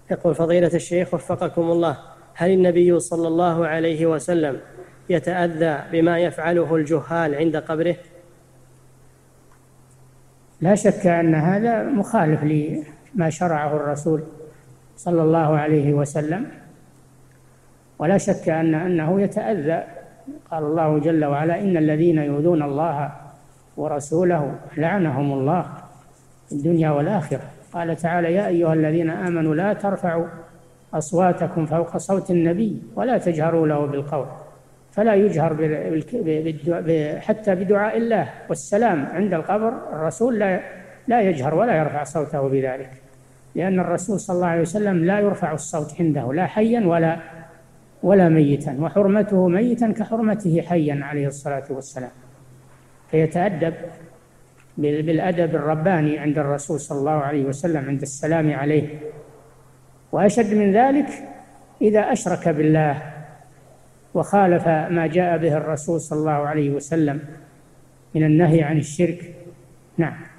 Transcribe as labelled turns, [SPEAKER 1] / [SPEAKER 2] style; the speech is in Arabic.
[SPEAKER 1] يقول فضيلة الشيخ وفقكم الله: هل النبي صلى الله عليه وسلم يتأذى بما يفعله الجهال عند قبره؟
[SPEAKER 2] لا شك أن هذا مخالف لما شرعه الرسول صلى الله عليه وسلم، ولا شك أنه يتأذى. قال الله جل وعلا: إن الذين يؤذون الله ورسوله لعنهم الله في الدنيا والآخرة. قال تعالى: يا أيها الذين آمنوا لا ترفعوا أصواتكم فوق صوت النبي ولا تجهروا له بالقول. فلا يجهر حتى بدعاء الله والسلام عند القبر. الرسول لا يجهر ولا يرفع صوته بذلك، لأن الرسول صلى الله عليه وسلم لا يرفع الصوت عنده لا حيا ولا ميتا، وحرمته ميتا كحرمته حيا عليه الصلاة والسلام. فيتأدب بالأدب الرباني عند الرسول صلى الله عليه وسلم عند السلام عليه. وأشد من ذلك إذا أشرك بالله وخالف ما جاء به الرسول صلى الله عليه وسلم من النهي عن الشرك. نعم.